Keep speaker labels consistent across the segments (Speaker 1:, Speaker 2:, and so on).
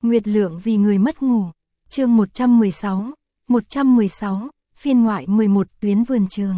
Speaker 1: Nguyệt Lượng vì người mất ngủ. Chương 116, phiên ngoại 11 tuyến vườn trường.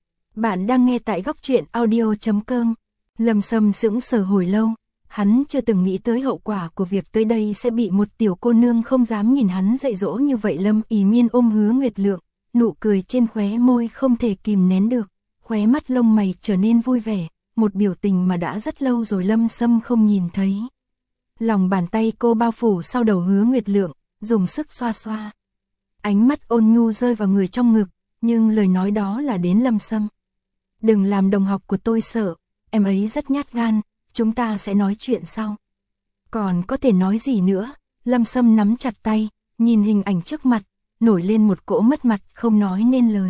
Speaker 1: Bạn đang nghe tại góc truyện audio.com. Lâm Sâm sững sờ hồi lâu, hắn chưa từng nghĩ tới hậu quả của việc tới đây sẽ bị một tiểu cô nương không dám nhìn hắn dạy dỗ như vậy. Lâm Ỷ Miên ôm Hứa Nguyệt Lượng, nụ cười trên khóe môi không thể kìm nén được, khóe mắt lông mày trở nên vui vẻ, một biểu tình mà đã rất lâu rồi Lâm Sâm không nhìn thấy. Lòng bàn tay cô bao phủ sau đầu Hứa Nguyệt Lượng, dùng sức xoa xoa. Ánh mắt ôn nhu rơi vào người trong ngực, nhưng lời nói đó là đến Lâm Sâm. Đừng làm đồng học của tôi sợ, em ấy rất nhát gan, chúng ta sẽ nói chuyện sau. Còn có thể nói gì nữa? Lâm Sâm nắm chặt tay, nhìn hình ảnh trước mặt, nổi lên một cỗ mất mặt không nói nên lời.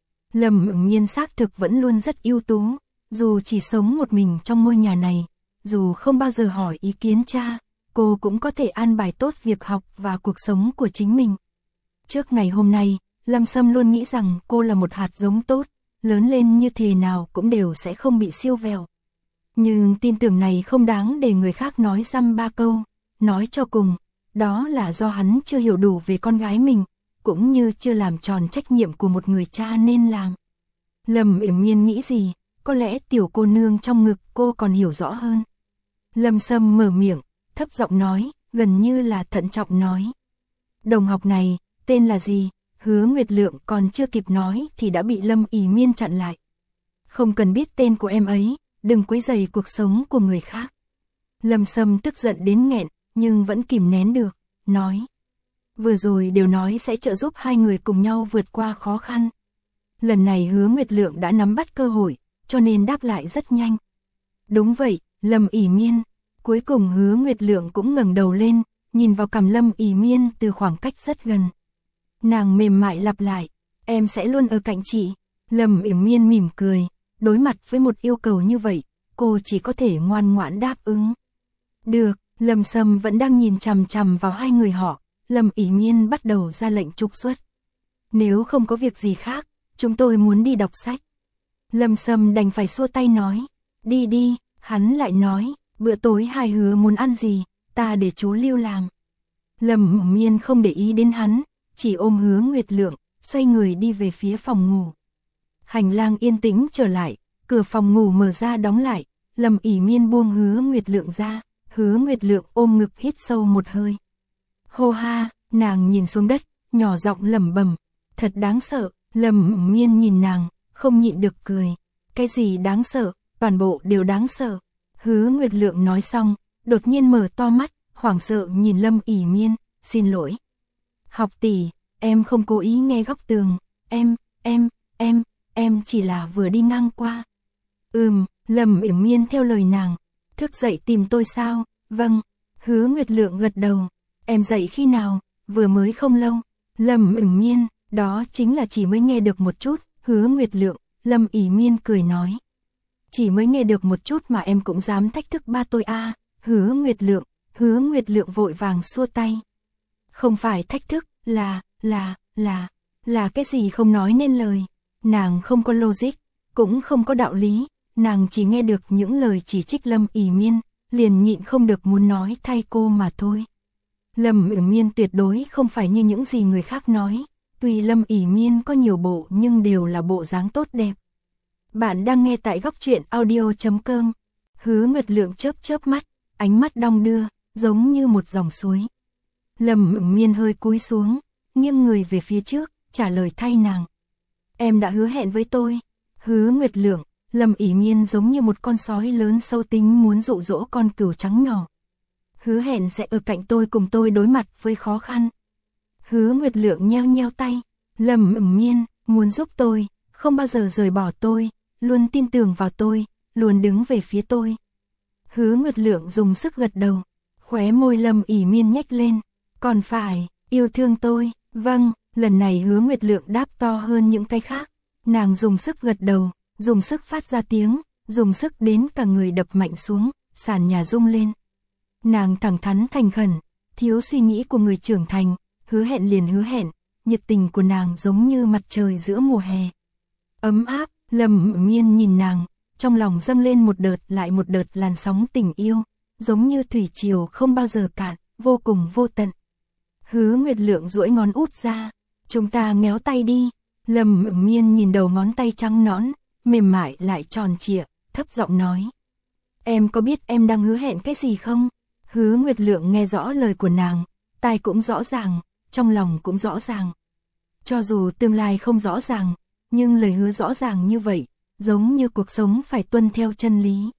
Speaker 1: Lâm Ửng Nhiên xác thực vẫn luôn rất ưu tú, dù chỉ sống một mình trong ngôi nhà này, dù không bao giờ hỏi ý kiến cha, cô cũng có thể an bài tốt việc học và cuộc sống của chính mình. Trước ngày hôm nay, Lâm Sâm luôn nghĩ rằng cô là một hạt giống tốt, lớn lên như thế nào cũng đều sẽ không bị siêu vẹo. Nhưng tin tưởng này không đáng để người khác nói dăm ba câu, nói cho cùng, đó là do hắn chưa hiểu đủ về con gái mình, cũng như chưa làm tròn trách nhiệm của một người cha nên làm. Lâm Ỉm Miên nghĩ gì, có lẽ tiểu cô nương trong ngực cô còn hiểu rõ hơn. Lâm Sâm mở miệng, thấp giọng nói, gần như là thận trọng nói. Đồng học này, tên là gì? Hứa Nguyệt Lượng còn chưa kịp nói thì đã bị Lâm Ỷ Miên chặn lại. Không cần biết tên của em ấy, đừng quấy rầy cuộc sống của người khác. Lâm Sâm tức giận đến nghẹn, nhưng vẫn kìm nén được, nói. Vừa rồi đều nói sẽ trợ giúp hai người cùng nhau vượt qua khó khăn. Lần này Hứa Nguyệt Lượng đã nắm bắt cơ hội, cho nên đáp lại rất nhanh. Đúng vậy, Lâm Ỷ Miên. Cuối cùng Hứa Nguyệt Lượng cũng ngẩng đầu lên, nhìn vào cằm Lâm Ỷ Miên từ khoảng cách rất gần. Nàng mềm mại lặp lại, em sẽ luôn ở cạnh chị. Lâm Ỷ Miên mỉm cười, đối mặt với một yêu cầu như vậy, cô chỉ có thể ngoan ngoãn đáp ứng. Được, Lâm Sâm vẫn đang nhìn chằm chằm vào hai người họ, Lâm Ỷ Miên bắt đầu ra lệnh trục xuất. Nếu không có việc gì khác, chúng tôi muốn đi đọc sách. Lâm Sâm đành phải xua tay nói, đi đi, hắn lại nói, bữa tối hai Hứa muốn ăn gì, ta để chú Lưu làm. Lâm Ỷ Miên không để ý đến hắn, chỉ ôm Hứa Nguyệt Lượng, xoay người đi về phía phòng ngủ. Hành lang yên tĩnh trở lại, cửa phòng ngủ mở ra đóng lại, Lâm Ỷ Miên buông Hứa Nguyệt Lượng ra, Hứa Nguyệt Lượng ôm ngực hít sâu một hơi. Hô ha, nàng nhìn xuống đất, nhỏ giọng lẩm bẩm, thật đáng sợ. Lâm Ỷ Miên nhìn nàng, không nhịn được cười. Cái gì đáng sợ, toàn bộ đều đáng sợ. Hứa Nguyệt Lượng nói xong, đột nhiên mở to mắt, hoảng sợ nhìn Lâm Ỷ Miên, xin lỗi. Học tỷ, em không cố ý nghe góc tường, em chỉ là vừa đi ngang qua. Lâm Ỷ Miên theo lời nàng, thức dậy tìm tôi sao? Vâng. Hứa Nguyệt Lượng gật đầu. Em dậy khi nào? Vừa mới không lâu. Lâm Ỷ Miên, đó chính là chỉ mới nghe được một chút. Hứa Nguyệt Lượng, Lâm Ỷ Miên cười nói. Chỉ mới nghe được một chút mà em cũng dám thách thức ba tôi à? Hứa Nguyệt Lượng vội vàng xua tay. Không phải thách thức, là cái gì không nói nên lời. Nàng không có logic, cũng không có đạo lý, nàng chỉ nghe được những lời chỉ trích Lâm Ỷ Miên, liền nhịn không được muốn nói thay cô mà thôi. Lâm Ỷ Miên tuyệt đối không phải như những gì người khác nói, tuy Lâm Ỷ Miên có nhiều bộ nhưng đều là bộ dáng tốt đẹp. Bạn đang nghe tại góc truyện audio.com. Hứa Nguyệt Lượng chớp mắt, ánh mắt đong đưa, giống như một dòng suối. Lâm Ỷ Miên hơi cúi xuống, nghiêng người về phía trước, trả lời thay nàng. Em đã hứa hẹn với tôi. Hứa Nguyệt Lượng, Lâm Ỷ Miên giống như một con sói lớn sâu tính muốn dụ dỗ con cừu trắng nhỏ. Hứa hẹn sẽ ở cạnh tôi cùng tôi đối mặt với khó khăn. Hứa Nguyệt Lượng nheo nheo tay. Lâm Ỷ Miên, muốn giúp tôi, không bao giờ rời bỏ tôi, luôn tin tưởng vào tôi, luôn đứng về phía tôi. Hứa Nguyệt Lượng dùng sức gật đầu, khóe môi Lâm Ỷ Miên nhếch lên. Còn phải, yêu thương tôi. Vâng, lần này Hứa Nguyệt Lượng đáp to hơn những cái khác. Nàng dùng sức gật đầu, dùng sức phát ra tiếng, dùng sức đến cả người đập mạnh xuống, sàn nhà rung lên. Nàng thẳng thắn thành khẩn, thiếu suy nghĩ của người trưởng thành, hứa hẹn liền hứa hẹn, nhiệt tình của nàng giống như mặt trời giữa mùa hè. Ấm áp, Lâm Ỷ Miên nhìn nàng, trong lòng dâng lên một đợt lại một đợt làn sóng tình yêu, giống như thủy triều không bao giờ cạn, vô cùng vô tận. Hứa Nguyệt Lượng duỗi ngón út ra, chúng ta ngéo tay đi. Lâm Mộng Miên nhìn đầu ngón tay trắng nõn, mềm mại lại tròn trịa, thấp giọng nói. Em có biết em đang hứa hẹn cái gì không? Hứa Nguyệt Lượng nghe rõ lời của nàng, tai cũng rõ ràng, trong lòng cũng rõ ràng. Cho dù tương lai không rõ ràng, nhưng lời hứa rõ ràng như vậy, giống như cuộc sống phải tuân theo chân lý.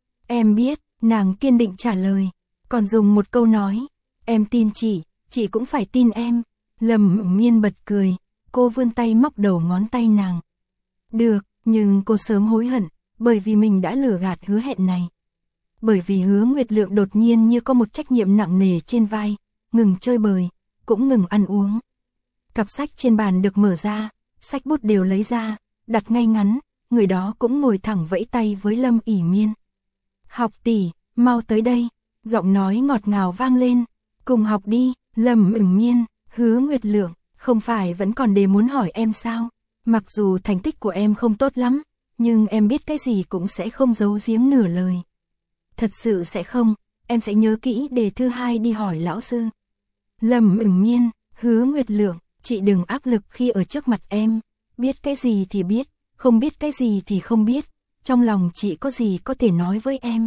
Speaker 1: Em biết, nàng kiên định trả lời, còn dùng một câu nói, em tin chị cũng phải tin em. Lâm Mộng Miên bật cười, cô vươn tay móc đầu ngón tay nàng. Được, nhưng cô sớm hối hận, bởi vì mình đã lừa gạt hứa hẹn này. Bởi vì Hứa Nguyệt Lượng đột nhiên như có một trách nhiệm nặng nề trên vai, ngừng chơi bời, cũng ngừng ăn uống. Cặp sách trên bàn được mở ra, sách bút đều lấy ra, đặt ngay ngắn, người đó cũng ngồi thẳng vẫy tay với Lâm ỉ Miên. Học tỷ, mau tới đây, giọng nói ngọt ngào vang lên, cùng học đi. Lâm ỉ Miên, Hứa Nguyệt Lượng, không phải vẫn còn đề muốn hỏi em sao? Mặc dù thành tích của em không tốt lắm, nhưng em biết cái gì cũng sẽ không giấu giếm nửa lời. Thật sự sẽ không, em sẽ nhớ kỹ đề thứ 2 đi hỏi lão sư. Lâm ỉ Miên, Hứa Nguyệt Lượng, chị đừng áp lực khi ở trước mặt em, biết cái gì thì biết, không biết cái gì thì không biết, trong lòng chị có gì có thể nói với em.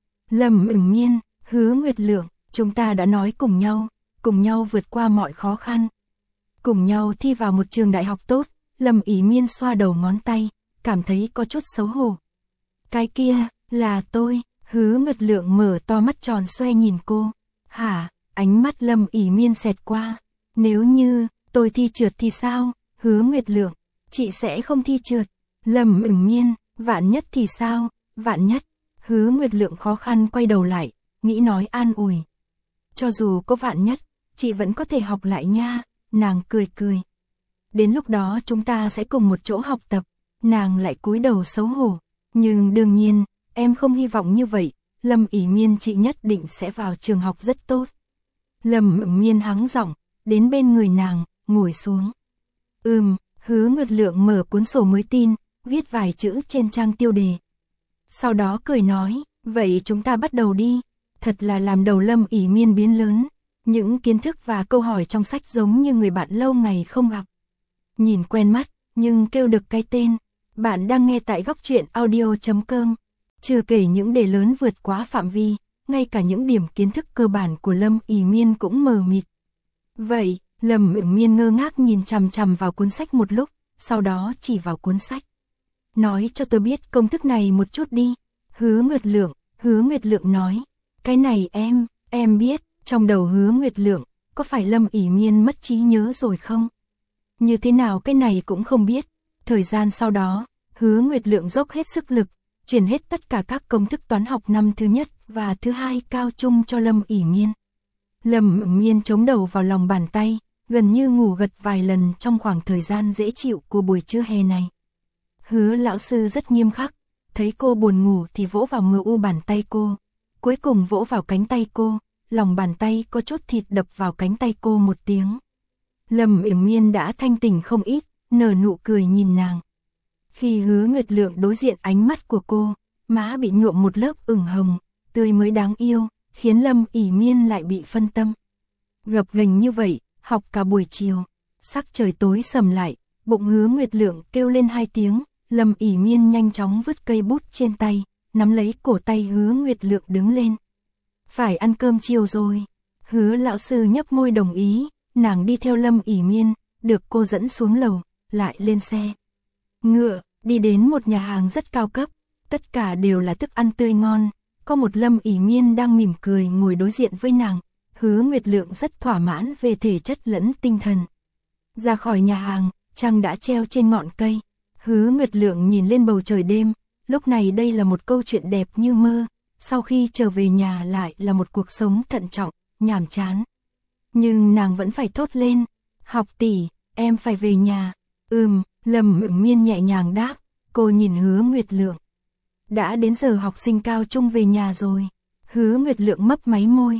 Speaker 1: Lâm ỉ Miên, Hứa Nguyệt Lượng, chúng ta đã nói cùng nhau vượt qua mọi khó khăn, cùng nhau thi vào một trường đại học tốt. Lâm ỉ Miên xoa đầu ngón tay, cảm thấy có chút xấu hổ. Cái kia, là tôi. Hứa Nguyệt Lượng mở to mắt tròn xoe nhìn cô. Hả? Ánh mắt Lâm ỉ Miên xẹt qua. Nếu như tôi thi trượt thì sao? Hứa Nguyệt Lượng, chị sẽ không thi trượt. Lâm ỉ Miên, vạn nhất thì sao? Vạn nhất. Hứa Nguyệt Lượng khó khăn quay đầu lại, nghĩ nói an ủi. Cho dù có vạn nhất, chị vẫn có thể học lại nha. Nàng cười cười. Đến lúc đó chúng ta sẽ cùng một chỗ học tập. Nàng lại cúi đầu xấu hổ. Nhưng đương nhiên, em không hy vọng như vậy. Lâm ỉ Miên, chị nhất định sẽ vào trường học rất tốt. Lâm ỉ Miên hắng giọng, đến bên người nàng, ngồi xuống. Hứa Nguyệt Lượng mở cuốn sổ mới tin, viết vài chữ trên trang tiêu đề. Sau đó cười nói, vậy chúng ta bắt đầu đi. Thật là làm đầu Lâm ỉ Miên biến lớn. Những kiến thức và câu hỏi trong sách giống như người bạn lâu ngày không gặp. Nhìn quen mắt, nhưng kêu được cái tên. Bạn đang nghe tại Góc Truyện Audio.com. Chưa kể những đề lớn vượt quá phạm vi, ngay cả những điểm kiến thức cơ bản của Lâm ỉ Miên cũng mờ mịt. Vậy, Lâm ỉ Miên ngơ ngác nhìn chằm chằm vào cuốn sách một lúc, sau đó chỉ vào cuốn sách. Nói cho tôi biết công thức này một chút đi. Hứa Nguyệt Lượng nói. Cái này em biết. Trong đầu Hứa Nguyệt Lượng, có phải Lâm ỉ Miên mất trí nhớ rồi không? Như thế nào cái này cũng không biết. Thời gian sau đó, Hứa Nguyệt Lượng dốc hết sức lực, truyền hết tất cả các công thức toán học năm thứ nhất và thứ 2 cao trung cho Lâm ỉ Miên. Lâm ỉ Miên chống đầu vào lòng bàn tay, gần như ngủ gật vài lần trong khoảng thời gian dễ chịu của buổi trưa hè này. Hứa lão sư rất nghiêm khắc, thấy cô buồn ngủ thì vỗ vào mờ u bàn tay cô, cuối cùng vỗ vào cánh tay cô, lòng bàn tay có chút thịt đập vào cánh tay cô một tiếng. Lâm ỉ Miên đã thanh tỉnh không ít, nở nụ cười nhìn nàng. Khi Hứa Nguyệt Lượng đối diện ánh mắt của cô, má bị nhuộm một lớp ửng hồng, tươi mới đáng yêu, khiến Lâm ỉ Miên lại bị phân tâm. Gập ghềnh như vậy, học cả buổi chiều, sắc trời tối sầm lại, bụng Hứa Nguyệt Lượng kêu lên 2 tiếng, Lâm ỉ Miên nhanh chóng vứt cây bút trên tay, nắm lấy cổ tay Hứa Nguyệt Lượng đứng lên. Phải ăn cơm chiều rồi. Hứa lão sư nhấp môi đồng ý, nàng đi theo Lâm ỉ Miên, được cô dẫn xuống lầu, lại lên xe ngựa, đi đến một nhà hàng rất cao cấp, tất cả đều là thức ăn tươi ngon, có một Lâm ỉ Miên đang mỉm cười ngồi đối diện với nàng. Hứa Nguyệt Lượng rất thỏa mãn về thể chất lẫn tinh thần. Ra khỏi nhà hàng, trăng đã treo trên ngọn cây. Hứa Nguyệt Lượng nhìn lên bầu trời đêm, lúc này đây là một câu chuyện đẹp như mơ, sau khi trở về nhà lại là một cuộc sống thận trọng, nhàm chán. Nhưng nàng vẫn phải thốt lên, học tỷ, em phải về nhà. Lâm ỉ Miên nhẹ nhàng đáp, cô nhìn Hứa Nguyệt Lượng. Đã đến giờ học sinh cao trung về nhà rồi. Hứa Nguyệt Lượng mấp máy môi,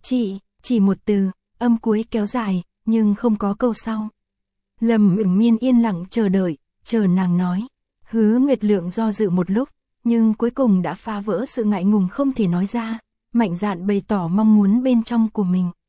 Speaker 1: chỉ một từ, âm cuối kéo dài, nhưng không có câu sau. Lâm ỉ Miên yên lặng chờ đợi, chờ nàng nói. Hứa Nguyệt Lượng do dự một lúc, nhưng cuối cùng đã phá vỡ sự ngại ngùng không thể nói ra, mạnh dạn bày tỏ mong muốn bên trong của mình.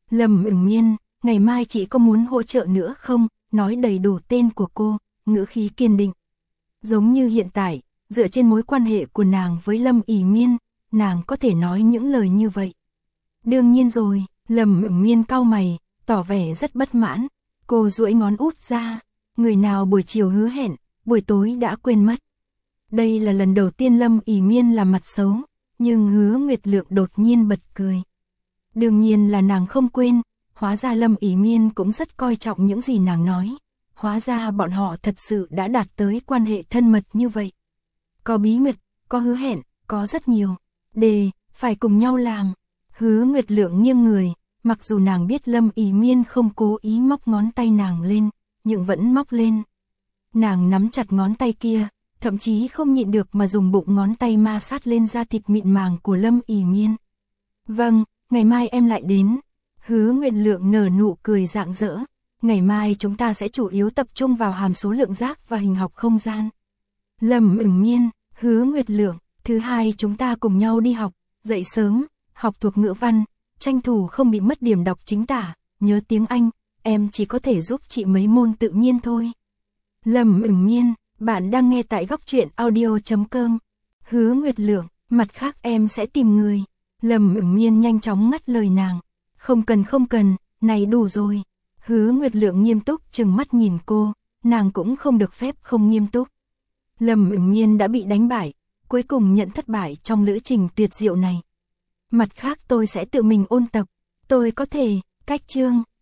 Speaker 1: Lâm Ửng Miên, ngày mai chị có muốn hỗ trợ nữa không? Nói đầy đủ tên của cô, ngữ khí kiên định. Giống như hiện tại, dựa trên mối quan hệ của nàng với Lâm ỉ Miên, nàng có thể nói những lời như vậy. Đương nhiên rồi, Lâm Ửng Miên cau mày, tỏ vẻ rất bất mãn. Cô duỗi ngón út ra, người nào buổi chiều hứa hẹn, buổi tối đã quên mất. Đây là lần đầu tiên Lâm ỉ Miên làm mặt xấu, nhưng Hứa Nguyệt Lượng đột nhiên bật cười. Đương nhiên là nàng không quên, hóa ra Lâm ỉ Miên cũng rất coi trọng những gì nàng nói. Hóa ra bọn họ thật sự đã đạt tới quan hệ thân mật như vậy. Có bí mật, có hứa hẹn, có rất nhiều. Phải cùng nhau làm. Hứa Nguyệt Lượng nghiêng người, mặc dù nàng biết Lâm ỉ Miên không cố ý móc ngón tay nàng lên, nhưng vẫn móc lên. Nàng nắm chặt ngón tay kia, thậm chí không nhịn được mà dùng bụng ngón tay ma sát lên da thịt mịn màng của Lâm ỉ Miên. Vâng, ngày mai em lại đến. Hứa Nguyệt Lượng nở nụ cười rạng rỡ. Ngày mai chúng ta sẽ chủ yếu tập trung vào hàm số lượng giác và hình học không gian. Lâm Ửng Miên, Hứa Nguyệt Lượng, thứ hai chúng ta cùng nhau đi học, dậy sớm, học thuộc ngữ văn, tranh thủ không bị mất điểm đọc chính tả, nhớ tiếng Anh, em chỉ có thể giúp chị mấy môn tự nhiên thôi. Lâm Ửng Miên, bạn đang nghe tại góc truyện audio.com. Hứa Nguyệt Lượng, mặt khác em sẽ tìm người. Lâm Ửng Miên nhanh chóng ngắt lời nàng. Không cần, này đủ rồi. Hứa Nguyệt Lượng nghiêm túc chừng mắt nhìn cô, nàng cũng không được phép không nghiêm túc. Lâm Ửng Miên đã bị đánh bại, cuối cùng nhận thất bại trong lữ trình tuyệt diệu này. Mặt khác tôi sẽ tự mình ôn tập, tôi có thể, cách chương.